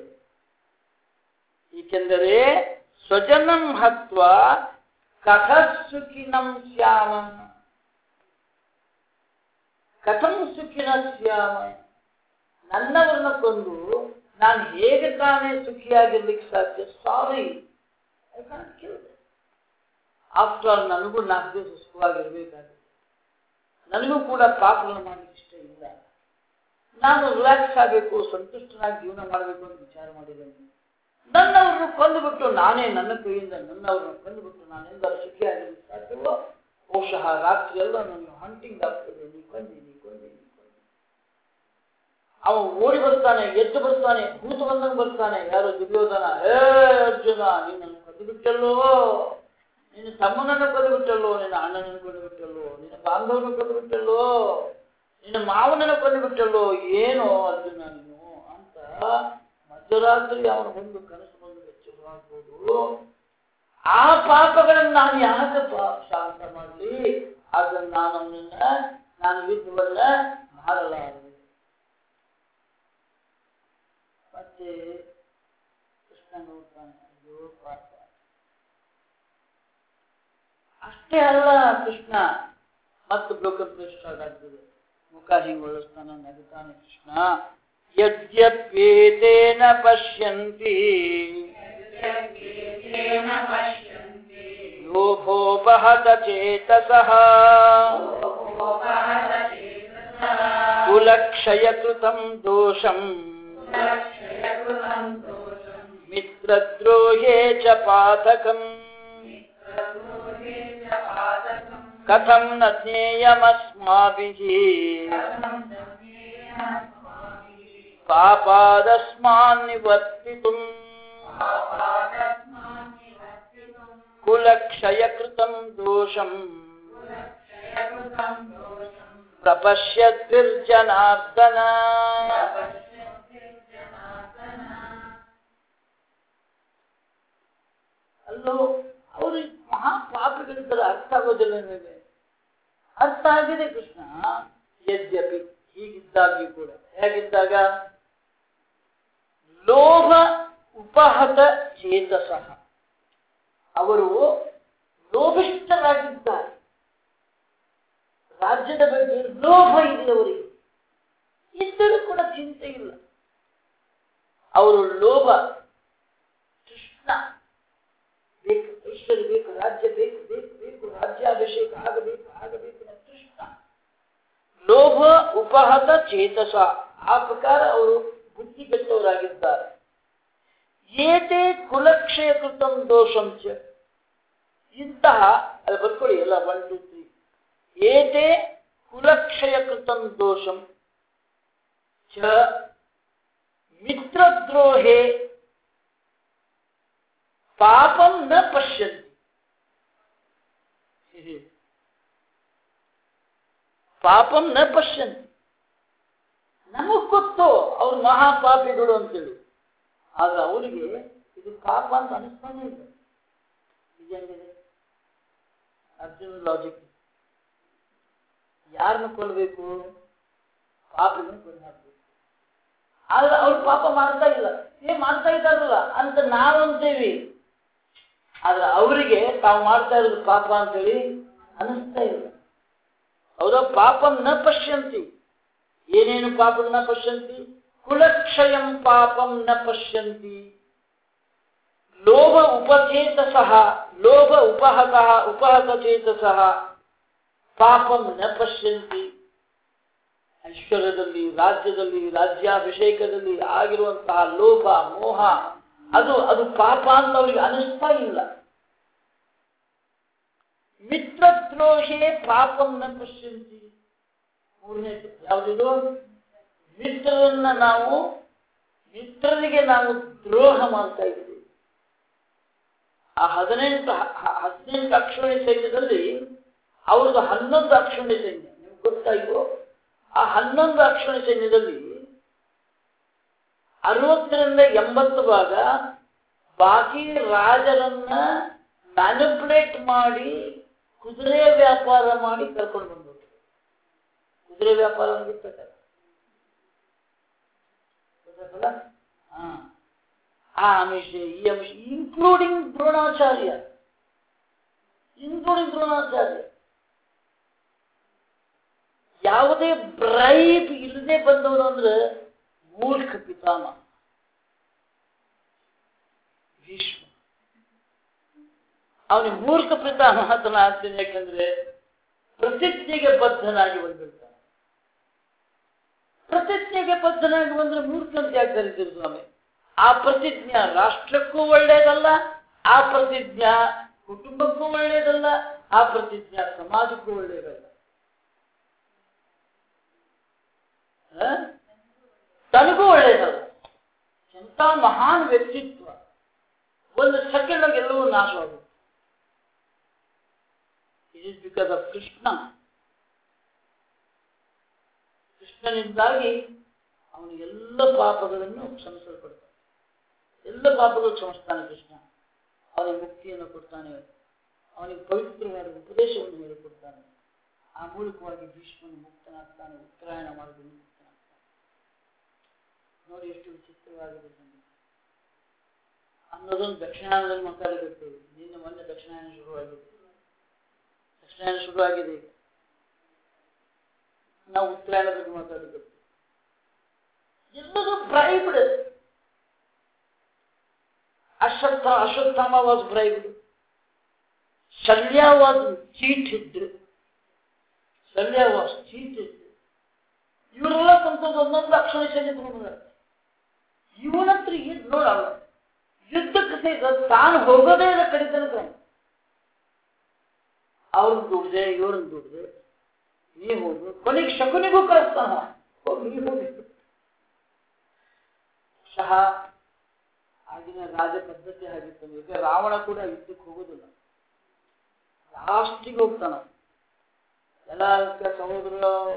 ಏಕೆಂದರೆ ಸ್ವಜನಂ ಹತ್ವ ಕಥ ಸುಖಿನಂ ಸ್ಯಾಮ. ಕಥಂ ಸುಖಿನ ಸ್ಯಾಮ, ನನ್ನವರನ್ನ ಕೊಂದು ನಾನು ಹೇಗೆ ತಾನೇ ಸುಖಿಯಾಗಿರ್ಲಿಕ್ಕೆ ಸಾಧ್ಯ? Sorry, I can't kill them. After all ನನಗೂ 4 ದಿವಸ ಸುಖವಾಗಿರ್ಬೇಕಾಗುತ್ತೆ. ನನಗೂ ಕೂಡ ಪಾಪಗಳನ್ನು ಮಾಡಲಿಕ್ಕೆ ಇಷ್ಟ ಇಲ್ಲ. ನಾನು ರಿಲ್ಯಾಕ್ಸ್ ಆಗಬೇಕು, ಸಂತುಷ್ಟನಾಗಿ ಜೀವನ ಮಾಡಬೇಕು ಅಂತ ವಿಚಾರ ಮಾಡಿದ್ದೇನೆ. ನನ್ನವ್ರನ್ನ ಕೊಂದುಬಿಟ್ಟು ನಾನೇ ನನ್ನ ಕೈಯಿಂದ ನನ್ನವ್ರನ್ನ ಕೊಂದುಬಿಟ್ಟು ನಾನೆಂದಾರು ಸುಖಿಯಾಗಲು ಸಾಧ್ಯವೋ? ಬಹುಶಃ ರಾತ್ರಿ ಎಲ್ಲ ನನಗೆ ಹಂಟಿಂಗ್ ಆಗ್ತದೆ. ನೀ ಕೊಂದಿ. ಅವ ಓಡಿ ಬರ್ತಾನೆ, ಎದ್ದು ಬರ್ತಾನೆ, ಭೂತ ಬಂದಂಗೆ ಬರ್ತಾನೆ. ಯಾರು? ದುರ್ಯೋಧನ. ಹೇ ಅರ್ಜುನ, ನಿನ್ನನ್ನು ಕೊಂದುಬಿಟ್ಟಲ್ಲೋ, ನಿನ್ನ ತಮ್ಮನನ್ನು ಕೊಂದುಬಿಟ್ಟಲ್ಲೋ, ನಿನ್ನ ಅಣ್ಣನನ್ನು ಕೊಂದುಬಿಟ್ಟಲ್ಲೋ, ನಿನ್ನ ಬಾಂಧವನನ್ನು ಕೊಂದುಬಿಟ್ಟಲ್ಲೋ, ನಿನ್ನ ಮಾವನನ್ನು ಕೊಂದುಬಿಟ್ಟಲ್ಲೋ, ಏನೋ ಅರ್ಜುನ ನೀನು ಅಂತ ಮಧ್ಯರಾತ್ರಿ ಅವನ ಒಂದು ಕನಸು ಬಂದು ವೆಚ್ಚವಾಗ್ಬೋದು. ಆ ಪಾಪಗಳನ್ನು ನಾನು ಯಾಕೆ ಶಾಂತ ಮಾಡಲಿ? ಅದನ್ನು ನಾನು ಯುದ್ಧವನ್ನ ಮಾಡಲಾರೆ. ಮತ್ತೆ ಕೃಷ್ಣ ನೋಡ್ತಾನೆ, ಅಯ್ಯೋ ಪಾಪ. ಅಷ್ಟೇ ಅಲ್ಲ, ಕೃಷ್ಣ ಮತ್ತು ಬ್ಲೋಕಪ್ರೇಷ್ಠ ಆಗ್ತದೆ. ಮುಖ ಹಿಂಗೆ ಒಳಿಸ್ತಾನ, ನಗುತ್ತಾನೆ ಕೃಷ್ಣ. ಯದ್ಯಪ್ಯೇತೇನ ಪಶ್ಯಂತಿ ಲೋಭೋಪಹತ ಚೇತಸಃ ಕುಲಕ್ಷಯಕೃತಂ ದೋಷಂ ಮಿತ್ರದ್ರೋಹೇ ಚ ಪಾತಕಂ ಕಥಂ ನ ಜ್ಞೇಯಮಸ್ಮಾಭಿಃ ಪಾಪಾದಸ್ಮಾನ್ ನಿವರ್ತಿತುಂ ಕುಲಕ್ಷಯಕೃತಂ ದೋಷಂ ಪ್ರಪಶ್ಯದ್ಭಿರ್ಜನಾರ್ದನ. ಅಲ್ಲೋ ಅವರು ಮಹಾಪಾಪಿಗಳಿದ್ದರೆ ಅರ್ಥ ಆಗೋದಿಲ್ಲ ನನಗೆ. ಅರ್ಥ ಆಗಿದೆ ಕೃಷ್ಣ. ಯದ್ಯಪಿ ಹೀಗಿದ್ದಾಗಿ ಕೂಡ, ಹೇಗಿದ್ದಾಗ? ಲೋಭ ಉಪಹತ ಚೇತಸಃ, ಅವರು ಲೋಭಿಷ್ಠರಾಗಿದ್ದಾರೆ. ರಾಜ್ಯದ ಬಗ್ಗೆ ಲೋಭ ಇದೆ ಅವರಿಗೆ, ಇದ್ದರೂ ಕೂಡ ಚಿಂತೆ ಇಲ್ಲ. ಅವರು ಲೋಭ, ಕೃಷ್ಣ ಬೇಕು, ಐಶ್ವರ್ಯ ಬೇಕು, ರಾಜ್ಯ ಬೇಕು, ರಾಜ್ಯಾಭಿಷೇಕ ಆಗಬೇಕು ಕೃಷ್ಣ. ಲೋಭ ಉಪಹತ ಚೇತಸ, ಆ ಪ್ರಕಾರ ಅವರು ಬುದ್ಧಿ ಕೆಟ್ಟವರಾಗಿದ್ದಾರೆ. ಏತೇ ಕುಲಕ್ಷಯ ಕೃತಂ ದೋಷಂ ಚ, ಇಂತಹ ಅದು ಬರ್ಕೊಳ್ಳಿ ಎಲ್ಲ 1 2 3. ಏತೇ ಕುಲಕ್ಷಯ ಕೃತಂ ದೋಷಂ ಚ ಮಿತ್ರದ್ರೋಹೇ ಪಾಪಂ ನ ಪಶ್ಯಂತಿ. ಪಾಪಂ ನ ಪಶ್ಯಂತಿ. ನಮಗ್ ಗೊತ್ತು ಅವ್ರು ಮಹಾಪಾಪಿಗಳು ಅಂತೇಳಿ, ಆದ್ರೆ ಅವರಿಗೆ ಇದು ಪಾಪ ಅಂತ ಅನಿಸ್ತಾನೆ ಇಲ್ಲ. ನಿಜಂಗಿದೆ ಅರ್ಜುನ ಲಾಜಿಕ್. ಯಾರನ್ನ ಕೊಲ್ಲಬೇಕು? ಪಾಪಿಗಳನ್ನು ಕೊಂದು ಹಾಕಬೇಕು. ಆದ್ರೆ ಅವ್ರು ಪಾಪ ಮಾಡ್ತಾ ಇಲ್ಲ, ಮಾಡ್ತಾ ಇದ್ದಾರಲ್ಲ ಅಂತ ನಾವು ಅಂತೇವಿ. ಆದ್ರೆ ಅವರಿಗೆ ತಾವು ಮಾಡ್ತಾ ಇರೋದು ಪಾಪ ಅಂತೇಳಿ ಅನಿಸ್ತಾ ಇಲ್ಲ. ಅವರ ಪಾಪಂ ನ ಪಶ್ಯಂತಿ. ಏನೇನು ಪಾಪಂ ನ ಪಶ್ಯಂತಿ? ಕುಲಕ್ಷಯಂ ಪಾಪಂ ನ ಪಶ್ಯಂತಿ. ಲೋಭ ಉಪಚೇತಸಃ, ಲೋಭ ಉಪಹತ ಚೇತಸಃ ಪಾಪಂ ನ ಪಶ್ಯಂತಿ. ಐಶ್ವರ್ಯದಲ್ಲಿ, ರಾಜ್ಯದಲ್ಲಿ, ರಾಜ್ಯಾಭಿಷೇಕದಲ್ಲಿ ಆಗಿರುವಂತಹ ಲೋಭ ಮೋಹ ಅದು ಪಾಪ ಅಂತ ಅವರಿಗೆ ಅನಿಸ್ತಾ ಇಲ್ಲ. ಮಿತ್ರದ್ರೋಹೇ ಪಾಪಂ ನ ಪಶ್ಯಂತಿ. ಮೂರನೇದು ಯಾವುದಿದು? ಮಿತ್ರರಿಗೆ ನಾವು ದ್ರೋಹ ಮಾಡ್ತಾ ಇದ್ದೀವಿ. ಆ 18 ಅಕ್ಷೋಣಿ ಸೈನ್ಯದಲ್ಲಿ ಅವ್ರದ್ದು 11 ಅಕ್ಷೋಣಿ ಸೈನ್ಯ. ನಿಮ್ಗೆ ಗೊತ್ತಾಯ್ತು? ಆ 11 ಅಕ್ಷೋಣಿ ಸೈನ್ಯದಲ್ಲಿ 60ರಿಂದ 80 ಭಾಗ ಬಾಕಿ ರಾಜರನ್ನ ಮ್ಯಾನಿಪುಲೇಟ್ ಮಾಡಿ ಕುದುರೆ ವ್ಯಾಪಾರ ಮಾಡಿ ಕರ್ಕೊಂಡು ಬಂದ್ರು. ಕುದುರೆ ವ್ಯಾಪಾರ ಗೊತ್ತಲ್ಲ? ಆ ಅಂಶ, ಈ ಅಂಶ, ಇನ್ಕ್ಲೂಡಿಂಗ್ ದ್ರೋಣಾಚಾರ್ಯ. ಯಾವುದೇ ಬ್ರೈಬ್ ಇಲ್ಲದೆ ಬಂದವರು ಅಂದ್ರೆ ಮೂರ್ಖ ಪಿತಾಮಹ ಭೀಷ್ಮ. ಅವನಿಗೆ ಮೂರ್ಖ ಪಿತಾಮಹ ಅಂತ ಅಂತೀನಿ, ಯಾಕಂದ್ರೆ ಪ್ರತಿಜ್ಞೆಗೆ ಬದ್ಧನಾಗಿ ಬಂದಿರ್ತಾನೆ. ಪ್ರತಿಜ್ಞೆಗೆ ಬದ್ಧನಾಗಿ ಬಂದ್ರೆ ಮೂರ್ಖ ಅಂತ ಯಾಕೆ ಕರೀತೀರಿ ಸ್ವಾಮಿ? ಆ ಪ್ರತಿಜ್ಞಾ ರಾಷ್ಟ್ರಕ್ಕೂ ಒಳ್ಳೆಯದಲ್ಲ, ಆ ಪ್ರತಿಜ್ಞಾ ಕುಟುಂಬಕ್ಕೂ ಒಳ್ಳೆಯದಲ್ಲ, ಆ ಪ್ರತಿಜ್ಞಾ ಸಮಾಜಕ್ಕೂ ಒಳ್ಳೆಯದಲ್ಲ. ತನಗೂ ಒಳ್ಳೆಯದಲ್ಲ. ಎಂಥ ಮಹಾನ್ ವ್ಯಕ್ತಿತ್ವ, ಒಂದು ಸೆಕೆಂಡ್ ಎಲ್ಲವೂ ನಾಶವಾಗುತ್ತೆ. It is because of Krishna. ಕೃಷ್ಣನಿಂದಾಗಿ ಅವನಿಗೆ ಎಲ್ಲ ಪಾಪಗಳನ್ನು ಕ್ಷಮಿಸಲ್ಪಡ್ತಾನೆ. ಎಲ್ಲ ಪಾಪಗಳು ಕ್ಷಮಿಸ್ತಾನೆ ಕೃಷ್ಣ. ಅವನಿಗೆ ಮುಕ್ತಿಯನ್ನು ಕೊಡ್ತಾನೆ, ಅವನಿಗೆ ಪವಿತ್ರವಾದ ಉಪದೇಶವನ್ನು ಹೇಳಿಕೊಡ್ತಾನೆ. ಆ ಮೂಲಕವಾಗಿ ಭೀಷ್ಮನು ಮುಕ್ತನಾಗ್ತಾನೆ, ಉತ್ತರಾಯಣ ಮಾರ್ಗದಲ್ಲಿ ಮುಕ್ತನಾಗ್ತಾನೆ. ನೋಡಿ ಎಷ್ಟು ವಿಚಿತ್ರವಾಗಿದೆ ಅನ್ನೋದೊಂದು ದಕ್ಷಿಣಾಯನದಲ್ಲಿ ಮಾತಾಡಬೇಕು. ನಿನ್ನೆ ಮೊನ್ನೆ ದಕ್ಷಿಣಾಯನ ಶುರುವಾಗಿದೆ. ದಕ್ಷಿಣಾಯನ ಶುರುವಾಗಿದೆ. ಈಗ ನಾವು ಉತ್ತರಾಯಣದ ಬಗ್ಗೆ ಮಾತಾಡಬೇಕು. ಎಲ್ಲರೂ bribed. Ashwatthama was bribed. Shalya was ಚೀಟಿದ್ದು. ಇವರೆಲ್ಲ ತಂತದ್ದು ಒಂದೊಂದು ಅಕ್ಷರ ಶೈಲಿ ತಗೊಂಡಿದ್ದಾರೆ. ಇವನತ್ರ ಏನು ನೋಡಲ್ಲ. ಯುದ್ಧಕ್ಕೆ ಸಹಿತ ತಾನು ಹೋಗೋದೇ ಇಲ್ಲ ಕಡಿತನಕ. ಅವ್ರನ್ನ ದುಡ್ದೆ, ಇವ್ರನ್ನ ದುಡ್ದೆ, ನೀ ಹೋಗು. ಕೊನೆಗೆ ಶಕುನಿಗೂ ಕಳಿಸ್ತಾನ, ಹೋಗಿ ಹೋಗಿ. ಶಹ ಆಗಿನ ರಾಜ ಪದ್ಧತಿ ಆಗಿತ್ತು. ಈಗ ರಾವಣ ಕೂಡ ಯುದ್ಧಕ್ಕೆ ಹೋಗೋದಿಲ್ಲ, ಲಾಸ್ಟಿಗೆ ಹೋಗ್ತಾನ. ಎಲ್ಲ ಸಹೋದರ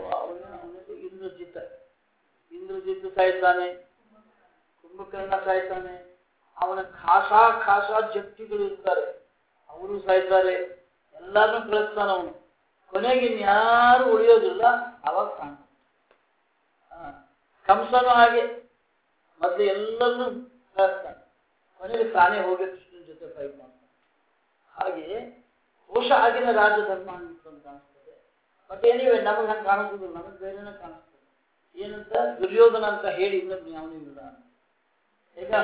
ಇಂದ್ರಜಿತ್ ಸಾಯ್ತಾನೆ, ಕುಂಭಕರ್ಣ ಸಾಯ್ತಾನೆ, ಅವನ ಖಾಸ ಜಪ್ತಿಗಳು ಇರ್ತಾರೆ, ಅವರು ಸಾಯ್ತಾರೆ. ಎಲ್ಲಾರನ್ನೂ ಕಳಿಸ್ತಾನ ಅವನು. ಕೊನೆಗೆ ಇನ್ಯಾರು ಉಳಿಯೋದಿಲ್ಲ. ಅವಾಗ ಕಾಣ ಕಂಸನು ಹಾಗೆ ಮೊದಲು ಎಲ್ಲರನ್ನೂ ಕಳಿಸ್ತಾನೆ, ಕೊನೆಗೆ ತಾನೇ ಹೋಗಿ ಕೃಷ್ಣನ ಜೊತೆ ಫೈಟ್ ಮಾಡ್ತಾನೆ. ಹಾಗೆ ಬಹುಶಃ ಆಗಿನ ರಾಜಧರ್ಮ ಅಂತ ಕಾಣಿಸ್ತದೆ. ಬಟ್ ಏನಿವೆ ನಮಗೆ ಹಂಗೆ ಕಾಣಿಸೋದಿಲ್ಲ, ನಮಗೆ ಬೇರೆನೇ ಕಾಣಿಸ್ತದೆ. ಏನಂತ ದುರ್ಯೋಧನ ಅಂತ ಹೇಳಿ ಇನ್ನೊಬ್ಬ ಅವನು ಇಲ್ಲ. ಈಗ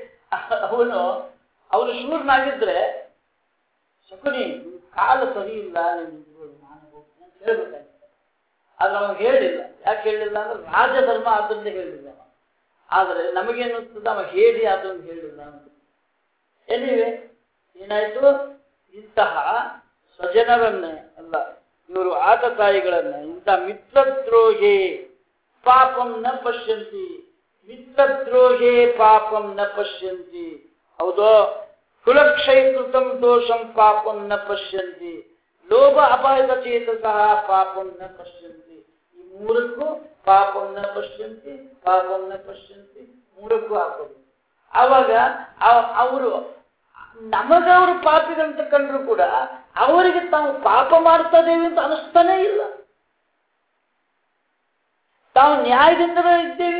ಅವನು ಶೂರ್ನಾಗಿದ್ರೆ ಶಕುನಿ ಕಾಲು ಸರಿ ಇಲ್ಲ, ನಾನು ಹೋಗ್ತೀನಿ ಅಂತ ಹೇಳ್ಬೇಕಾಗಿತ್ತು. ಆದ್ರೆ ಅವನು ಹೇಳಿಲ್ಲ. ಯಾಕೆ ಹೇಳಿಲ್ಲ ಅಂದ್ರೆ ರಾಜಧರ್ಮ ಆದ್ರಿಂದ ಹೇಳಿಲ್ಲ. ಆದರೆ ನಮಗೇನಿಸ್ತದ ಅವ ಹೇಳಿ ಆದ್ರಿಂದ ಹೇಳಿಲ್ಲ ಅಂತ. ಏನಿವೆ ಏನಾಯ್ತು, ಇಂತಹ ಸ್ವಜನರನ್ನ ಅಲ್ಲ, ಇವರು ಆತತಾಯಿಗಳನ್ನ ಇಂಥ ಮಿತ್ರದ್ರೋಹಿ ಪಾಪಂ ನ ಪಶ್ಯಂತಿ, ಮಿತ್ರದ್ರೋಹೇ ಪಾಪಂ ನ ಪಶ್ಯಂತಿ. ಹೌದೋ, ಕುಲಕ್ಷಯಕೃತಂ ದೋಷಂ ಪಾಪಂ ನ ಪಶ್ಯಂತಿ, ಲೋಭ ಅಪಾಯದ ಚೇತಸಃ ಪಾಪಂ ನ ಪಶ್ಯಂತಿ. ಈ ಮೂರಕ್ಕೂ ಪಾಪಂ ನ ಪಶ್ಯಂತಿ, ಪಾಪಂ ನ ಪಶ್ಯಂತಿ, ಮೂರಕ್ಕೂ ಹಾಕೋದು. ಆವಾಗ ಅವರು ನಮಗವರು ಪಾಪಿಗಂತ ಕಂಡ್ರು ಕೂಡ ಅವರಿಗೆ ತಾವು ಪಾಪ ಮಾಡ್ತಾ ಇದ್ದೇವೆ ಅಂತ ಅನಿಸ್ತಾನೇ ಇಲ್ಲ. ತಾವು ನ್ಯಾಯದಿಂದಲೇ ಇದ್ದೇವೆ.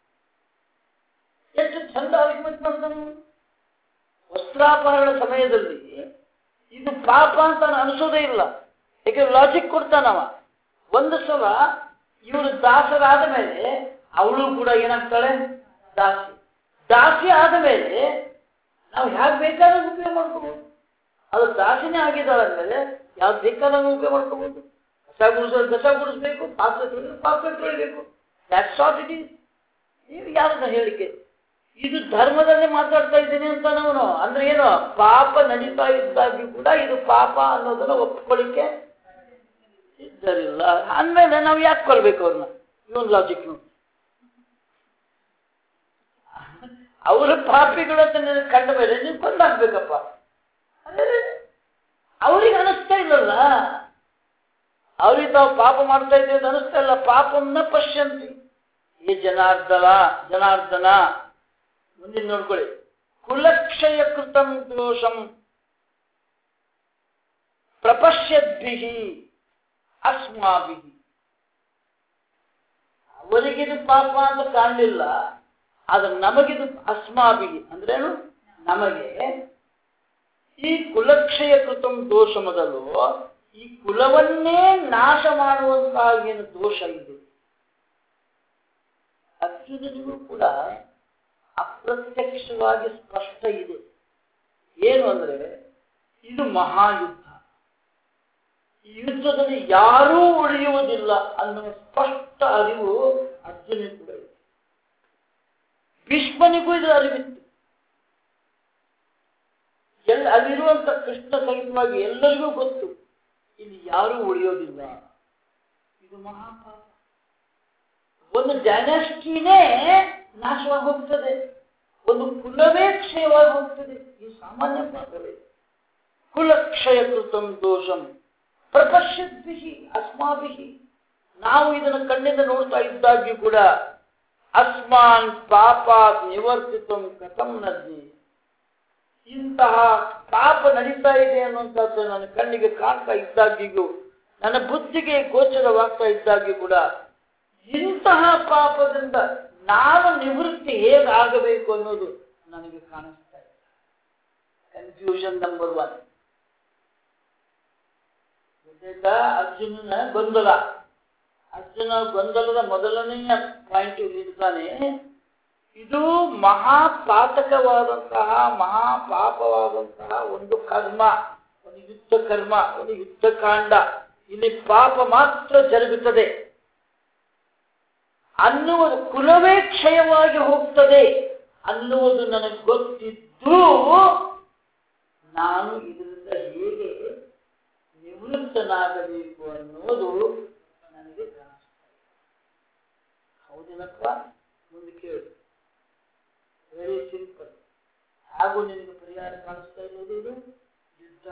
ಎಷ್ಟು ಚಂದ ಆರ್ಗ್ಯುಮೆಂಟ್ ಮಾಡ್ತಾನೆ. ವಸ್ತ್ರಾಪಹರಣ ಸಮಯದಲ್ಲಿ ಇದು ಪಾಪ ಅಂತ ಅನಿಸೋದೇ ಇಲ್ಲ. ಯಾಕೆ ಲಾಜಿಕ್ ಕೊಡ್ತಾನವ. ಒಂದು ಸಲ ಇವರು ದಾಸರಾದ ಮೇಲೆ ಅವಳು ಕೂಡ ಏನಾಗ್ತಾಳೆ, ದಾಸಿ. ದಾಸಿ ಆದ ಮೇಲೆ ನಾವು ಯಾಕೆ ಬೇಕಾದ್ರೂ ಉಪಯೋಗ ಮಾಡ್ಕೋಬಹುದು. ಅದು ದಾಸಿನೇ ಆಗಿದ್ದಾಳಂದ್ಮೇಲೆ ಯಾವ್ದು ಬೇಕಾದ್ರೂ ಉಪಯೋಗ ಮಾಡ್ಕೋಬಹುದು. ಕಸ ಗುಡಿಸ್ಬೇಕು, ಪಾತ್ರೆ ತೊಳಿಬೇಕು. That's what it is. ನೀವು ಯಾರನ್ನ ಹೇಳಿಕೆ ಇದು ಧರ್ಮದಲ್ಲಿ ಮಾತಾಡ್ತಾ ಇದ್ದೀನಿ ಅಂತ ನಾವು ಅಂದ್ರೆ ಏನು, ಪಾಪ ನಡೀತಾ ಇದ್ದಾಗಿ ಕೂಡ ಇದು ಪಾಪ ಅನ್ನೋದನ್ನ ಒಪ್ಕೊಳ್ಳಿಕ್ಕೆ ಸಿದ್ಧರಿಲ್ಲ. ಅಂದ್ಮೇಲೆ ನಾವು ಯಾಕೆ ಕೊಲ್ಬೇಕು ಅವ್ರನ್ನ? Even logic. ಅವರ ಪಾಪಿಗಳು ಅಂತ ಕಂಡ ಮೇಲೆ ನೀವು ಕೊಂದಾಕ್ಬೇಕಪ್ಪ. ಅವ್ರಿಗೆ ಅನಿಸ್ತಾ ಇಲ್ಲಲ್ಲ, ಅವ್ರಿಗೆ ತಾವು ಪಾಪ ಮಾಡ್ತಾ ಇದ್ದೇವೆ ಅಂತ ಅನಿಸ್ತಾ ಇಲ್ಲ. ಪಾಪಂನ ಪಶ್ಯಂತಿ. ಈ ಜನಾರ್ದನ ಮುಂದಿನ ನೋಡ್ಕೊಳ್ಳಿ. ಕುಲಕ್ಷಯ ಕೃತಂ ದೋಷಂ ಪ್ರಪಶ್ಯದ್ಭಿಹಿ ಅಸ್ಮಾಭಿಹಿ. ಅವರಿಗಿದು ಪಾಪ ಅಂತ ಕಾಣಲಿಲ್ಲ, ಆದ್ರೆ ನಮಗಿದು ಅಸ್ಮಾಭಿಹಿ ಅಂದ್ರೇನು, ನಮಗೆ ಈ ಕುಲಕ್ಷಯ ಕೃತಂ ದೋಷ ಮೊದಲು ಈ ಕುಲವನ್ನೇ ನಾಶ ಮಾಡುವಂತಹ ಏನು ದೋಷ ಇದೆ, ಅರ್ಜುನನಿಗೂ ಕೂಡ ಅಪ್ರತ್ಯಕ್ಷವಾಗಿ ಸ್ಪಷ್ಟ ಇದೆ. ಏನು ಅಂದ್ರೆ ಇದು ಮಹಾಯುದ್ಧ, ಈ ಯುದ್ಧದಲ್ಲಿ ಯಾರೂ ಉಳಿಯುವುದಿಲ್ಲ ಅನ್ನುವ ಸ್ಪಷ್ಟ ಅರಿವು ಅರ್ಜುನ ಕೂಡ ಇದೆ. ಭೀಷ್ಮನಿಗೂ ಇದರ ಅರಿವಿತ್ತು. ಅಲ್ಲಿರುವಂತ ಕೃಷ್ಣ ಸಹಿತವಾಗಿ ಎಲ್ಲರಿಗೂ ಗೊತ್ತು, ಇಲ್ಲಿ ಯಾರೂ ಉಳಿಯೋದಿಲ್ಲ, ಇದು ಮಹಾಪಾಪ. ಒಂದು ಡೈನಾಸ್ಟಿನೇ ನಾಶವಾಗಿ ಹೋಗ್ತದೆ, ಒಂದು ಕುಲವೇ ಕ್ಷಯವಾಗಿ ಹೋಗ್ತದೆ. ಇದು ಸಾಮಾನ್ಯ ಪಾಪವೇ. ಕುಲಕ್ಷಯ ಕೃತಂ ದೋಷಂ ಪ್ರಪಶ್ಯದ್ಭಿಹಿ ಅಸ್ಮಾಭಿಹಿ. ನಾವು ಇದನ್ನು ಕಣ್ಣಿಂದ ನೋಡ್ತಾ ಇದ್ದಾಗ್ಯೂ ಕೂಡ ಅಸ್ಮಾನ್ ಪಾಪಾತ್ ನಿವರ್ತಿತಂ ಕಥಂ ನಜ್ಞಿ. ಇಂತಹ ಪಾಪ ನಡೀತಾ ಇದೆ ಅನ್ನುವಂಥದ್ದು ನನ್ನ ಕಣ್ಣಿಗೆ ಕಾಣ್ತಾ ಇದ್ದಾಗ್ಯೂ, ನನ್ನ ಬುದ್ಧಿಗೆ ಗೋಚರವಾಗ್ತಾ ಇದ್ದಾಗ್ಯೂ ಕೂಡ ಇಂತಹ ಪಾಪದಿಂದ ನಾನು ನಿವೃತ್ತಿ ಹೇಗಾಗಬೇಕು ಅನ್ನೋದು ನನಗೆ ಕಾಣಿಸ್ತಾ ಇಲ್ಲ. Confusion number 1. ಅರ್ಜುನನ ಗೊಂದಲ. ಅರ್ಜುನ ಗೊಂದಲದ ಮೊದಲನೆಯ ಪಾಯಿಂಟ್ ಇಲ್ಲಿರ್ತಾನೆ. ಇದು ಮಹಾಪಾತಕವಾದಂತಹ ಮಹಾಪಾಪವಾದಂತಹ ಒಂದು ಕರ್ಮ, ಒಂದು ಯುದ್ಧ ಕರ್ಮ, ಒಂದು ಯುದ್ಧ ಕಾಂಡ. ಇಲ್ಲಿ ಪಾಪ ಮಾತ್ರ ಜರುಗುತ್ತದೆ ಅನ್ನುವುದು, ಕುಲವೇ ಕ್ಷಯವಾಗಿ ಹೋಗ್ತದೆ ಅನ್ನುವುದು ನನಗೆ ಗೊತ್ತಿದ್ದು ನಾನು ಇದರಿಂದ ಹೇಗೆ ನಿವೃತ್ತನಾಗಬೇಕು ಅನ್ನೋದು ನನಗೆ ಕಾಣಿಸ್ತಾ ಇದೆ. ಹೌದಿಲ್ಲಪ್ಪ? ಮುಂದೆ ಕೇಳು. Very simple. ಹಾಗೂ ನಿನಗೆ ಪರಿಹಾರ ಕಾಣಿಸ್ತಾ ಇರೋದು ಇದು ಯುದ್ಧ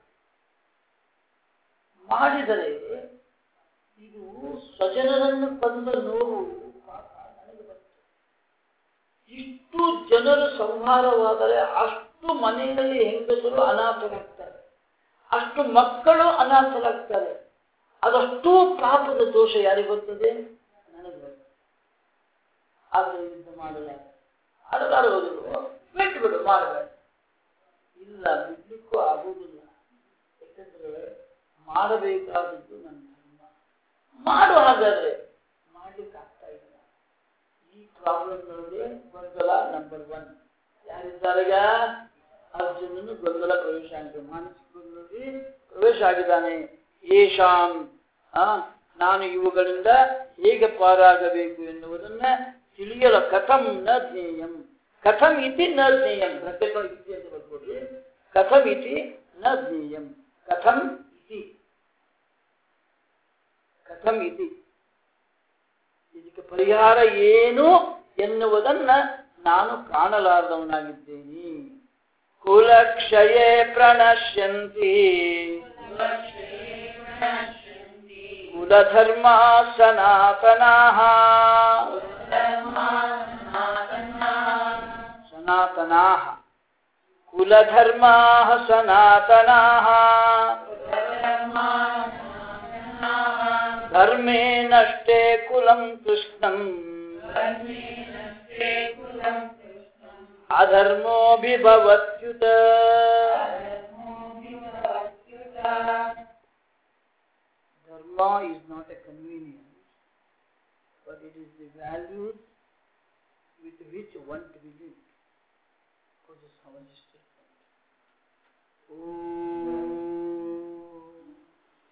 ಮಾಡಿದರೆ ಇದು ಸ್ವಜನರನ್ನು ಕೊಂದ ನೋವು ನನಗೆ ಬರ್ತದೆ. ಇಷ್ಟು ಜನರು ಸಂಹಾರವಾದರೆ ಅಷ್ಟು ಮನೆಯಲ್ಲಿ ಹೆಂಗಸರು ಅನಾಥರಾಗ್ತಾರೆ, ಅಷ್ಟು ಮಕ್ಕಳು ಅನಾಥರಾಗ್ತಾರೆ. ಅದಷ್ಟು ಪಾಪದ ದೋಷ ಯಾರಿಗೆ ಬರ್ತದೆ? ನನಗೆ ಬರ್ತದೆ. ಆದರೆ ಯುದ್ಧ ಮಾಡಲಾರದು ಬಿಟ್ಟು ಬಿಡು, ಮಾಡಬೇಡ. ಇಲ್ಲ, ಬಿಡ್ಲಿಕ್ಕೂ ಆಗುವುದಿಲ್ಲ. ಯಾಕಂದ್ರೆ ಮಾಡಬೇಕಾದದ್ದು ನನ್ನ ಧರ್ಮ. ಮಾಡು. ಹಾಗಾದ್ರೆ ಮಾಡ್ಲಿಕ್ಕೆ ಆಗ್ತಾ ಇಲ್ಲ. ಈ ಪ್ರಾಬ್ಲಮ್ಗಳಿಗೆ ಗೊಂದಲ ನಂಬರ್ 1. ಯಾರಿದ್ದಾರೆಗ? ಅರ್ಜುನನು ಗೊಂದಲ ಪ್ರವೇಶ ಆಗಿದೆ, ಮಾನಸಿಕ ಗೊಂದಲದಲ್ಲಿ ಪ್ರವೇಶ ಆಗಿದ್ದಾನೆ. ಏಷಾಂ, ನಾನು ಇವುಗಳಿಂದ ಹೇಗೆ ಪಾರಾಗಬೇಕು ಎನ್ನುವುದನ್ನ ತಿಳಿಯಲು ಕಥಂ ನ ಜ್ಞೇಯಂ. ಕಥಂ ಇತಿ ನ ಜ್ಞೇಯಂ. ಪ್ರತ್ಯೇಕ ಇತಿ ಅಂತ ಬರ್ಕೊಡ್ರಿ. ಕಥಂ ಇತಿ ನ ಜ್ಞೇಯಂ. ಕಥಂ ಇತಿ, ಕಥಂ ಇತಿ, ಇದಕ್ಕೆ ಪರಿಹಾರ ಏನು ಎನ್ನುವುದನ್ನ ನಾನು ಕಾಣಲಾರದವನಾಗಿದ್ದೇನೆ. ಕುಲಕ್ಷಯೇ ಪ್ರಣಶ್ಯಂತಿ ಕುಲಧರ್ಮ ಸನಾತನಾಃ. ಸನಾತನಾಃ ಕುಲಧರ್ಮಾಃ ಸನಾತನಾಃ ಧರ್ಮೇ ನಷ್ಟೇ ಕುಲಂ ಕೃಷ್ಣಂ ಅಧರ್ಮೋಭಿಭವತ್ಯುತ. Dharma is not a convenience, but it is the values with which one to be lived. This is our statement.